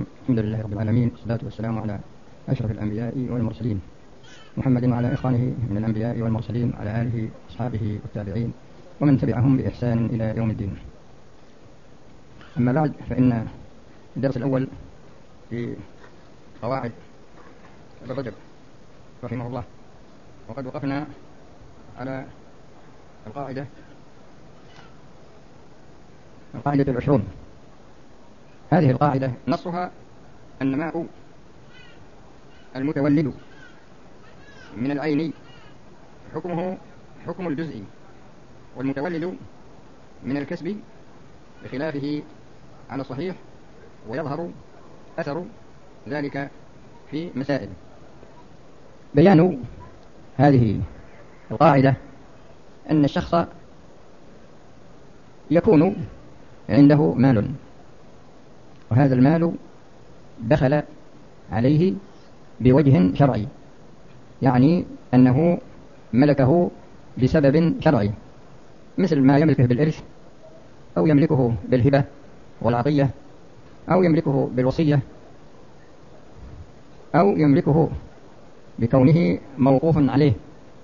الرحيم. الحمد لله رب العالمين، والصلاة والسلام على أشرف الأنبياء والمرسلين محمد وعلى إخوانه من الأنبياء والمرسلين وعلى آله وأصحابه والتابعين ومن تبعهم بإحسان إلى يوم الدين. أما بعد، فإن الدرس الأول في قواعد ابن رجب رحمه الله، وقد وقفنا على القاعدة 20. هذه القاعدة نصها النماء المتولد من العين حكمه حكم الجزء، والمتولد من الكسب بخلافه على الصحيح، ويظهر أثر ذلك في مسائل. بيان هذه القاعدة أن الشخص يكون عنده مال، وهذا المال دخل عليه بوجه شرعي، يعني أنه ملكه بسبب شرعي، مثل ما يملكه بالإرث، أو يملكه بالهبة والعطية، أو يملكه بالوصية، أو يملكه بكونه موقوف عليه،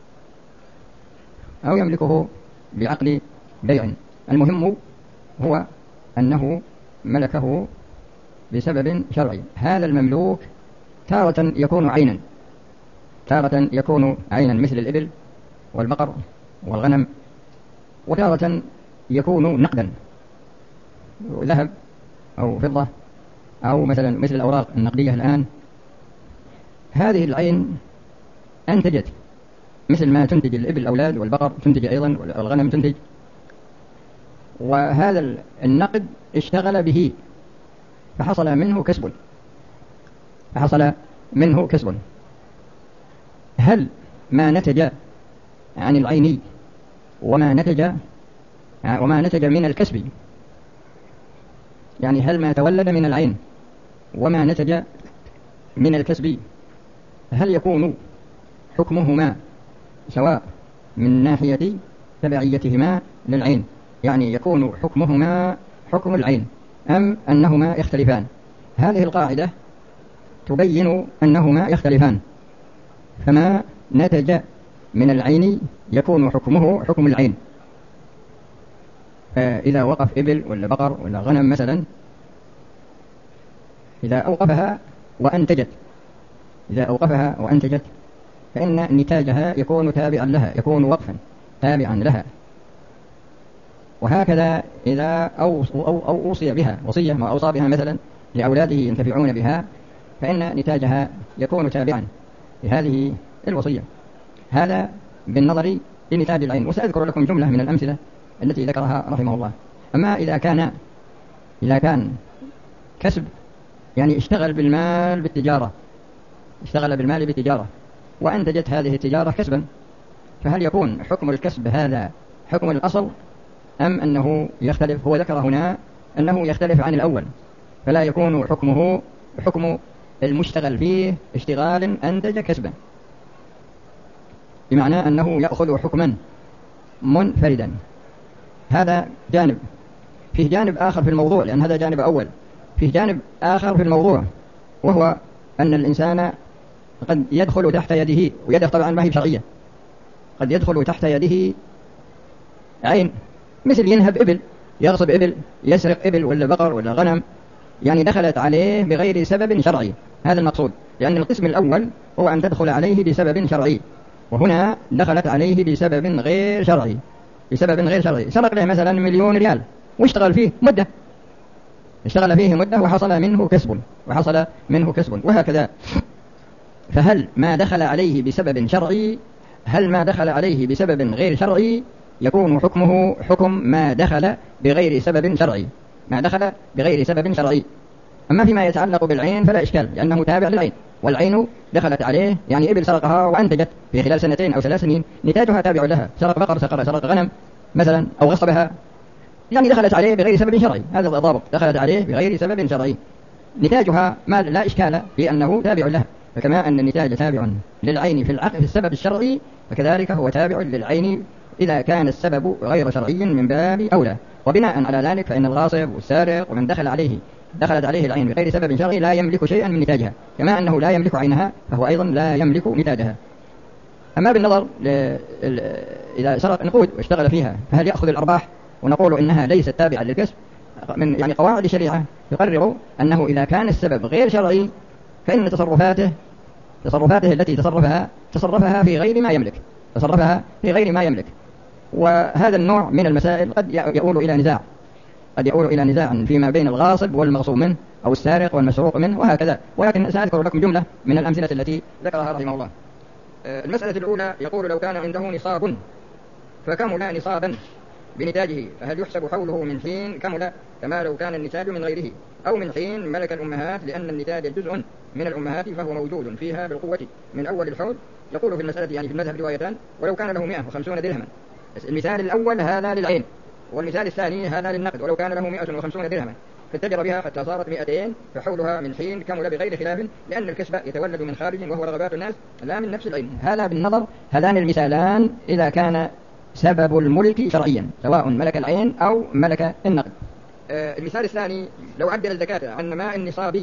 أو يملكه بعقد بيع. المهم هو أنه ملكه بسبب شرعي. هذا المملوك تارة يكون عينا، تارة يكون عينا مثل الإبل والبقر والغنم، وتارة يكون نقدا، ذهب أو فضة، أو مثلا مثل الأوراق النقدية الآن. هذه العين أنتجت مثل ما تنتج الإبل الأولاد، والبقر تنتج أيضا، والغنم تنتج، وهذا النقد اشتغل به فحصل منه كسب. هل ما نتج عن العين وما نتج من الكسب، يعني هل ما تولد من العين وما نتج من الكسب، هل يكون حكمهما سواء من ناحية تبعيتهما للعين، يعني يكون حكمهما حكم العين، أم أنهما يختلفان؟ هذه القاعدة تبين أنهما يختلفان، فما نتج من العين يكون حكمه حكم العين. إذا وقف إبل ولا بقر ولا غنم مثلا، إذا أوقفها وأنتجت فإن نتاجها يكون تابعا لها، يكون وقفا تابعا لها. وهكذا إذا أوصي بها وصية، ما أوصى بها مثلا لأولاده ينتفعون بها، فإن نتاجها يكون تابعا لهذه الوصية. هذا بالنظر لنتاج العين، وسأذكر لكم جملة من الأمثلة التي ذكرها رحمه الله. أما إذا كان كسب، يعني اشتغل بالمال بالتجارة وأنتجت هذه التجارة كسبا، فهل يكون حكم الكسب هذا حكم الأصل، أم أنه يختلف؟ هو ذكر هنا أنه يختلف عن الأول، فلا يكون حكمه حكم المشتغل فيه اشتغال أنتج كسبا، بمعنى أنه يأخذ حكما منفردا. هذا جانب. فيه جانب آخر في الموضوع، لأن هذا جانب أول. فيه جانب آخر في الموضوع، وهو أن الإنسان قد يدخل تحت يده، ويده طبعا ما هي شرعية، قد يدخل تحت يده عين، مثل ينهب إبل، يغصب إبل، يسرق إبل ولا بقر ولا غنم، يعني دخلت عليه بغير سبب شرعي. هذا المقصود، لأن القسم الأول هو أن تدخل عليه بسبب شرعي، وهنا دخلت عليه بسبب غير شرعي. سرق له مثلا 1,000,000 ريال، واشتغل فيه مدة، وحصل منه كسب، وهكذا. فهل ما دخل عليه بسبب شرعي، هل ما دخل عليه بسبب غير شرعي يكون حكمه حكم ما دخل بغير سبب شرعي. أما فيما يتعلق بالعين فلا إشكال، لأنه تابع للعين، والعين دخلت عليه، يعني إبل سرقها وأنتجت في خلال 2 أو 3 سنين، نتاجها تابع لها. سرق بقر، سرق غنم مثلا، أو غصبها، يعني دخلت عليه بغير سبب شرعي. هذا الضابط، دخلت عليه بغير سبب شرعي، نتاجها ما لا إشكال في أنه تابع لها. فكما أن النتاج تابع للعين في السبب الشرعي، فكذلك هو تابع للعين إذا كان السبب غير شرعي من باب أولى. وبناء على ذلك فإن الغاصب والسارق ومن دخل عليه دخلت عليه العين بغير سبب شرعي لا يملك شيئا من نتاجها، كما أنه لا يملك عينها فهو أيضا لا يملك نتاجها. أما بالنظر إذا سرق نقود واشتغل فيها فهل يأخذ الأرباح؟ ونقول إنها ليست تابعة للكسب. من يعني قواعد الشريعة تقرر أنه إذا كان السبب غير شرعي فإن تصرفاته التي تصرفها في غير ما يملك، تصرفها في غير ما يملك. وهذا النوع من المسائل قد يؤول إلى نزاع فيما بين الغاصب والمغصوب منه أو السارق والمسروق منه وهكذا، ولكن سأذكر لكم جملة من الأمثلة التي ذكرها رحمه الله. المسألة الأولى يقول لو كان عنده نصاب فكمل نصابا بنتاجه فهل يحسب حوله من حين كمل كما لو كان النتاج من غيره أو من حين ملك الأمهات، لأن النتاج جزء من الأمهات فهو موجود فيها بالقوة من أول الحول. يقول في المسألة يعني في المذهب روايتان ولو كان له 150 درهما. المثال الأول هذا للعين، والمثال الثاني هذا للنقد. ولو كان له 150 درهما فاتجر بها حتى صارت 200 فحولها من حين كمل بغير خلاف، لأن الكسب يتولد من خارج وهو رغبات الناس لا من نفس العين. هذا بالنظر هذان المثالان إذا كان سبب الملك شرعيا سواء ملك العين أو ملك النقد. المثال الثاني لو عدل الزكاة عن نماء النصاب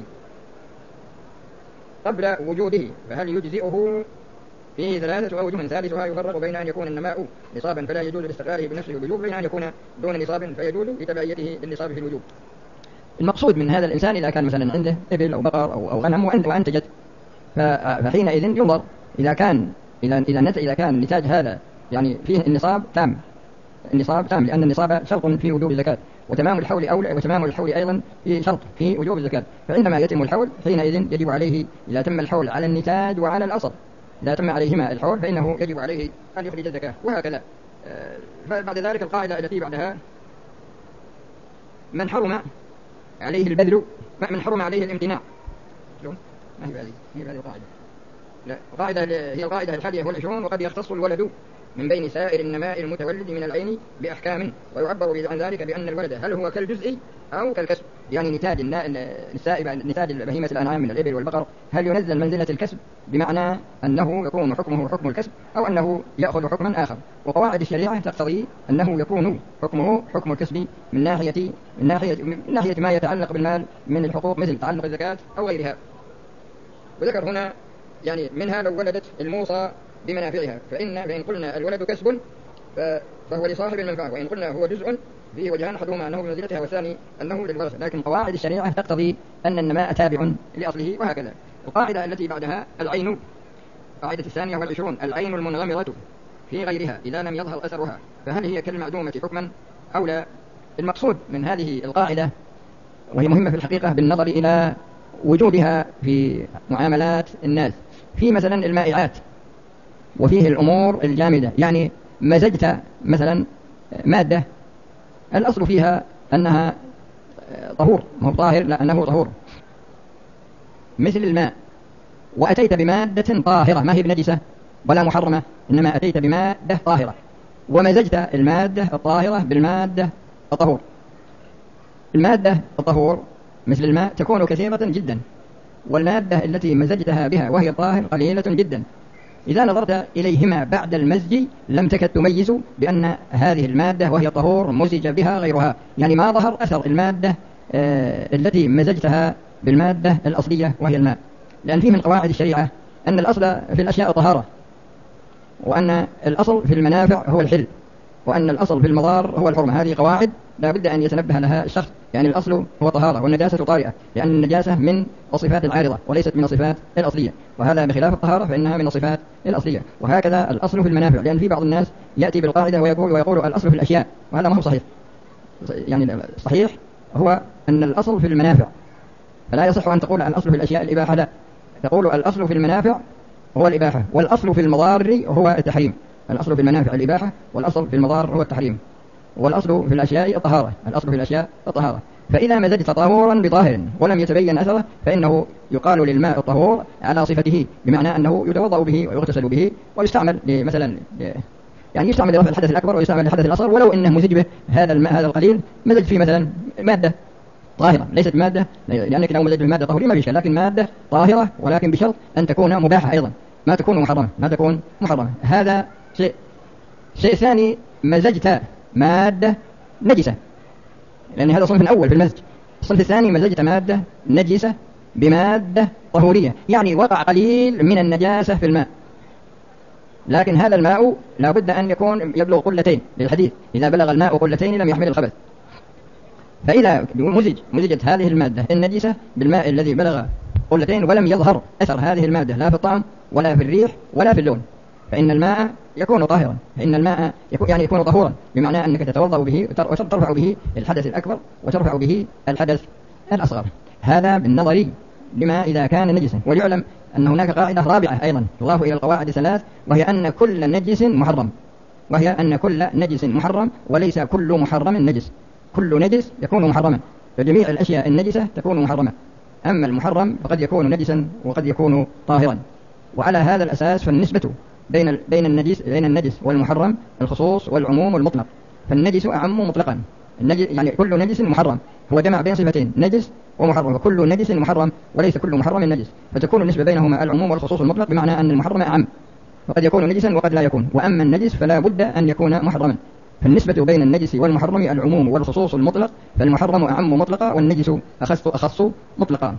قبل وجوده فهل يجزئه؟ فيه 3 أوجه. ثالثها يفرق بين أن يكون النماء نصابا فلا يجوز لاستقلاله بنفسه الوجوب، بين أن يكون دون نصاب فيجوز لتبعيته للنصاب في الوجوب. المقصود من هذا الإنسان إذا كان مثلا عنده إبل أو بقر أو غنم وأنتجت فحينئذ ينظر إذا كان النتاج هذا يعني فيه النصاب تام لأن النصاب شرط في وجوب الزكاة، وتمام الحول أيضا في شرط في وجوب الزكاة. فعندما يتم الحول حينئذ يجب عليه إذا تم الحول على النتاج وعلى الأصل، إذا تم عليهما الحول فإنه يجب عليه أن يخرج الزكاة وهكذا. بعد ذلك القاعدة التي بعدها من حرم عليه البذل من حرم عليه الامتناع. ما هي هذه القاعدة؟ لا، القاعدة هي القاعدة 21 وقد يختص الولد من بين سائر النماء المتولد من العين بأحكام، ويعبر عن ذلك بأن الولد هل هو كالجزء أو كالكسب، يعني نتاج نتاج بهيمة الأنعام من الإبل والبقر هل ينزل منزلة الكسب بمعنى أنه يكون حكمه حكم الكسب أو أنه يأخذ حكما آخر. وقواعد الشريعة تقتضي أنه يكون حكمه حكم الكسب من ناحية ما يتعلق بالمال من الحقوق مثل تعلق الزكاة أو غيرها. وذكر هنا يعني منها لو ولدت الموصى بمنافعها فإن قلنا الولد كسب فهو لصاحب المنفعة، وإن قلنا هو جزء فيه وجهان أحدهما أنه بمنزلتها والثاني أنه للورثة، لكن قواعد الشريعة تقتضي أن النماء تابع لأصله وهكذا. القاعدة التي بعدها العين، قاعدة 22 العين المنغمرة في غيرها إذا لم يظهر أثرها فهل هي كالمعدومة حكما أو لا؟ المقصود من هذه القاعدة وهي مهمة في الحقيقة بالنظر إلى وجودها في معاملات الناس، في مثلا المائعات وفيه الأمور الجامدة، يعني مزجت مثلا مادة الأصل فيها أنها طهور، ما هو طاهر لأنه طهور مثل الماء، وأتيت بمادة طاهرة ما هي بنجسة ولا محرمة، إنما أتيت بمادة طاهرة ومزجت المادة الطاهرة بالمادة الطهور. المادة الطهور مثل الماء تكون كثيرة جدا، والمادة التي مزجتها بها وهي الطاهر قليلة جدا. إذا نظرت إليهما بعد المزج لم تكد تميز بأن هذه المادة وهي طهور مزج بها غيرها، يعني ما ظهر أثر المادة التي مزجتها بالمادة الأصلية وهي الماء. لأن فيه من قواعد الشريعة أن الأصل في الأشياء طهارة، وأن الأصل في المنافع هو الحل، وأن الأصل في المضار هو الحرمة. هذه قواعد لا بد أن يتنبه لها الشخص، يعني الأصل هو طهارة والنجاسة طارئة، لأن النجاسة من الصفات العارضة وليست من الصفات الأصلية، وهذا بخلاف الطهارة فإنها من الصفات الأصلية. وهكذا الأصل في المنافع، لأن في بعض الناس يأتي بالقاعدة ويقول الأصل في الأشياء، وهذا ما هو صحيح. يعني الصحيح هو أن الأصل في المنافع، فلا يصح أن تقول الأصل في الأشياء الإباحة، لا، تقول الأصل في المنافع هو الإباحة، والأصل في المضار هو التحريم. الأصل في المنافع الإباحة، والأصل في المضار هو التحريم، والأصل في الأشياء الطهارة، الأصل في الأشياء الطهارة. فإذا مزجت طهورا بطاهر ولم يتبين أثره فإنه يقال للماء الطهور على صفته، بمعنى أنه يتوضأ به ويغتسل به ويستعمل مثلا يعني يستعمل لرفع الحدث الأكبر ويستعمل للحدث الأصغر، ولو إنه مزج به هذا الماء هذا القليل مزج فيه مثلا مادة طاهرة ليست مادة، لأنك لو مزج بمادة طهورية ما فيش، لكن مادة طاهرة ولكن بشرط أن تكون مباحة أيضا، ما تكون محرمة. هذا شيء ثاني، مزجت مادة نجسة، لأن هذا صنف أول في المزج، الصنف الثاني مزجت مادة نجسة بمادة طهورية، يعني وقع قليل من النجاسة في الماء، لكن هذا الماء لا بد أن يكون يبلغ قلتين للحديث، إذا بلغ الماء قلتين لم يحمل الخبث. فإذا مزجت هذه المادة النجسة بالماء الذي بلغ قلتين ولم يظهر أثر هذه المادة لا في الطعم ولا في الريح ولا في اللون، فإن الماء يكون طاهرا، فإن الماء يكون طهورا، بمعنى أنك تتوضأ به وترفع به الحدث الأكبر وترفع به الحدث الأصغر. هذا بالنظر لما إذا كان نجسا. وليعلم أن هناك قاعدة رابعة أيضا تضاف إلى القواعد ثلاث، وهي أن كل نجس محرم، وهي أن كل نجس محرم وليس كل محرم نجس. كل نجس يكون محرما، فجميع الأشياء النجسة تكون محرمة، أما المحرم فقد يكون نجسا وقد يكون طاهرا. وعلى هذا الأساس فالنسبة بين النجس والمحرم الخصوص والعموم والمطلق، فالنجس أعم مطلقا. يعني كل نجس محرم، هو جمع بين صفتين نجس ومحرم، وكل نجس محرم وليس كل محرم نجس، فتكون النسبة بينهما العموم والخصوص المطلق، بمعنى أن المحرم أعم وقد يكون نجسا وقد لا يكون، وأما النجس فلا بد أن يكون محرما. فالنسبة بين النجس والمحرم العموم والخصوص المطلق، فالمحرم أعم مطلقا والنجس أخص مطلقا.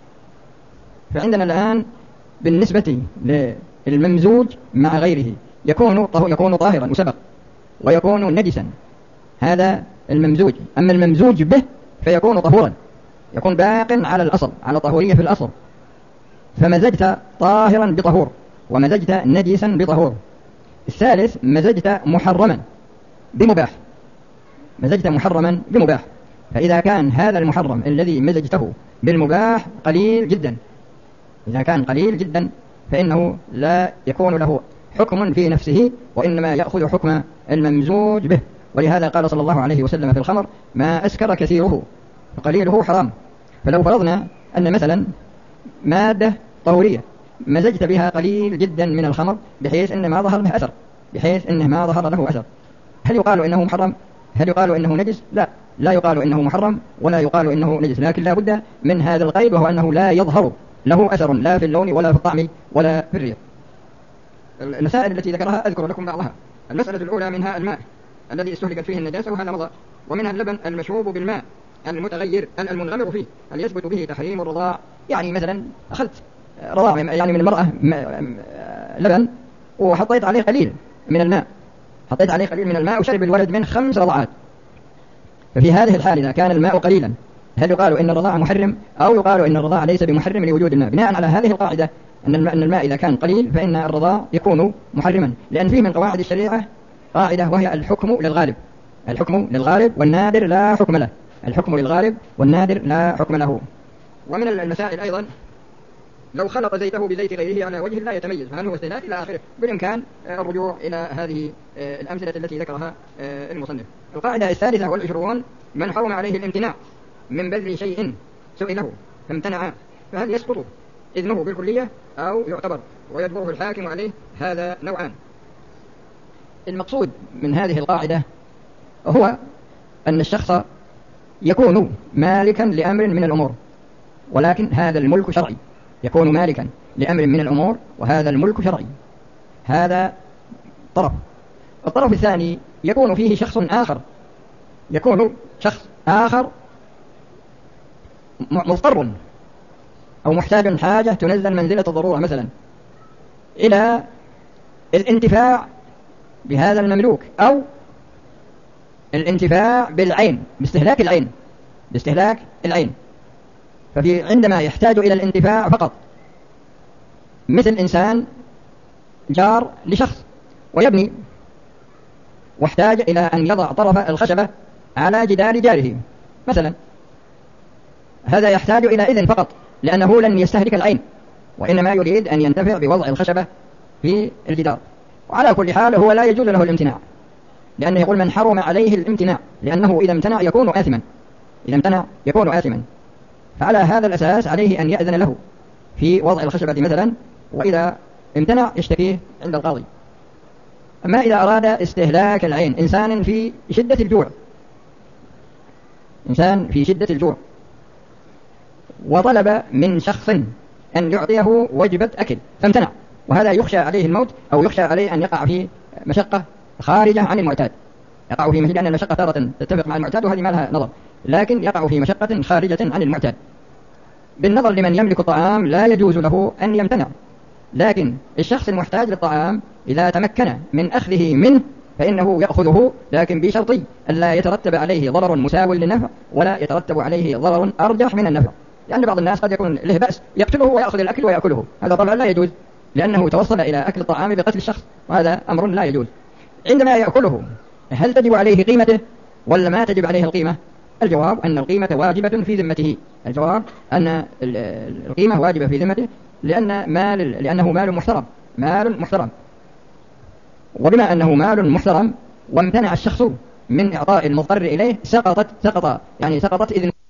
فعندنا الآن بالنسبة للممزوج مع غيره يكون طاهرا وسبق، ويكون نجسا، هذا الممزوج. أما الممزوج به فيكون طهورا، يكون باق على الأصل، على طهورية في الأصل. فمزجت طاهرا بطهور ومزجت نجسا بطهور. الثالث مزجت محرما بمباح، مزجت محرما بمباح. فإذا كان هذا المحرم الذي مزجته بالمباح قليل جدا، إذا كان قليل جدا فإنه لا يكون له حكم في نفسه، وإنما يأخذ حكم الممزوج به. ولهذا قال صلى الله عليه وسلم في الخمر: ما أسكر كثيره فقليله حرام. فلو فرضنا أن مثلا مادة طهورية مزجت بها قليل جدا من الخمر بحيث أنه ما ظهر له أثر، بحيث أنه ما ظهر له أثر، هل يقال إنه محرم؟ هل يقال إنه نجس؟ لا يقال إنه محرم ولا يقال إنه نجس، لكن لا بد من هذا القيد، وهو أنه لا يظهر له أثر لا في اللون ولا في الطعم ولا في الريح. المسائل التي ذكرها أذكر لكم بعضها. المسألة الأولى منها الماء الذي استهلكت فيه النجاسة وهذا مضى، ومنها اللبن المشوب بالماء المتغير المنغمر فيه، هل يثبت به تحريم الرضاع؟ يعني مثلا أخذت رضاع يعني من المرأة لبن وحطيت عليه قليل من الماء، وشرب الولد من 5 رضعات، ففي هذه الحال إذا كان الماء قليلا هل يقال إن الرضاع محرم أو يقال إن الرضاع ليس بمحرم لوجود الماء؟ بناء على هذه القاعدة أن الماء إذا كان قليل فإن الرضاع يكون محرما، لأن فيه من قواعد الشريعة قاعدة وهي الحكم للغالب، الحكم للغالب والنادر لا حكم له، الحكم للغالب والنادر لا حكم له. ومن المسائل أيضا لو خلط زيته بزيت غيره على وجه لا يتميز، فهل هو استهلاك إلى آخره؟ بالإمكان الرجوع إلى هذه الأمثلة التي ذكرها المصنف. القاعدة 23 من حرم عليه الامتناع من بذل شيء سئله فامتنع فهل يسقط إذنه بالكلية أو يعتبر ويجبره الحاكم عليه؟ هذا نوعان. المقصود من هذه القاعدة هو أن الشخص يكون مالكا لأمر من الأمور، ولكن هذا الملك شرعي، يكون مالكا لأمر من الأمور وهذا الملك شرعي، هذا طرف. الطرف الثاني يكون فيه شخص آخر مضطر أو محتاج حاجة تنزل منزلة الضرورة مثلا إلى الانتفاع بهذا المملوك أو الانتفاع بالعين باستهلاك العين. عندما يحتاج إلى الانتفاع فقط، مثل إنسان جار لشخص ويبني واحتاج إلى أن يضع طرف الخشبة على جدار جاره مثلا، هذا يحتاج إلى إذن فقط لأنه لن يستهلك العين، وإنما يريد أن ينتفع بوضع الخشبة في الجدار. وعلى كل حال هو لا يجوز له الامتناع، لأنه يقول من حرم عليه الامتناع، لأنه إذا امتنع يكون آثما، فعلى هذا الأساس عليه أن يأذن له في وضع الخشبة مثلا، وإذا امتنع يشتكيه عند القاضي. أما إذا أراد استهلاك العين، إنسان في شدة الجوع وطلب من شخص أن يعطيه وجبة أكل فامتنع، وهذا يخشى عليه الموت أو يخشى عليه أن يقع في مشقة خارجة عن المعتاد، يقع في مشقة لأن المشقة تارة تتفق مع المعتاد وهذه ما لها نظر، لكن يقع في مشقة خارجة عن المعتاد. بالنظر لمن يملك الطعام لا يجوز له أن يمتنع، لكن الشخص المحتاج للطعام إذا تمكن من أخذه منه فإنه يأخذه، لكن بشرط ألا يترتب عليه ضرر مساو للنفع ولا يترتب عليه ضرر أرجح من النفع. لأن بعض الناس قد يكون له بأس يقتله ويأخذ الأكل ويأكله، هذا طبعا لا يجوز، لأنه توصل إلى أكل الطعام بقتل الشخص، وهذا أمر لا يجوز. عندما يأكله هل تجب عليه قيمته ولا ما تجب عليه القيمة؟ الجواب أن القيمة واجبة في ذمته. الجواب أن القيمة واجبة في ذمته لأنه مال محترم. وبما أنه مال محترم وامتنع الشخص من إعطاء المضطر إليه سقطت إذن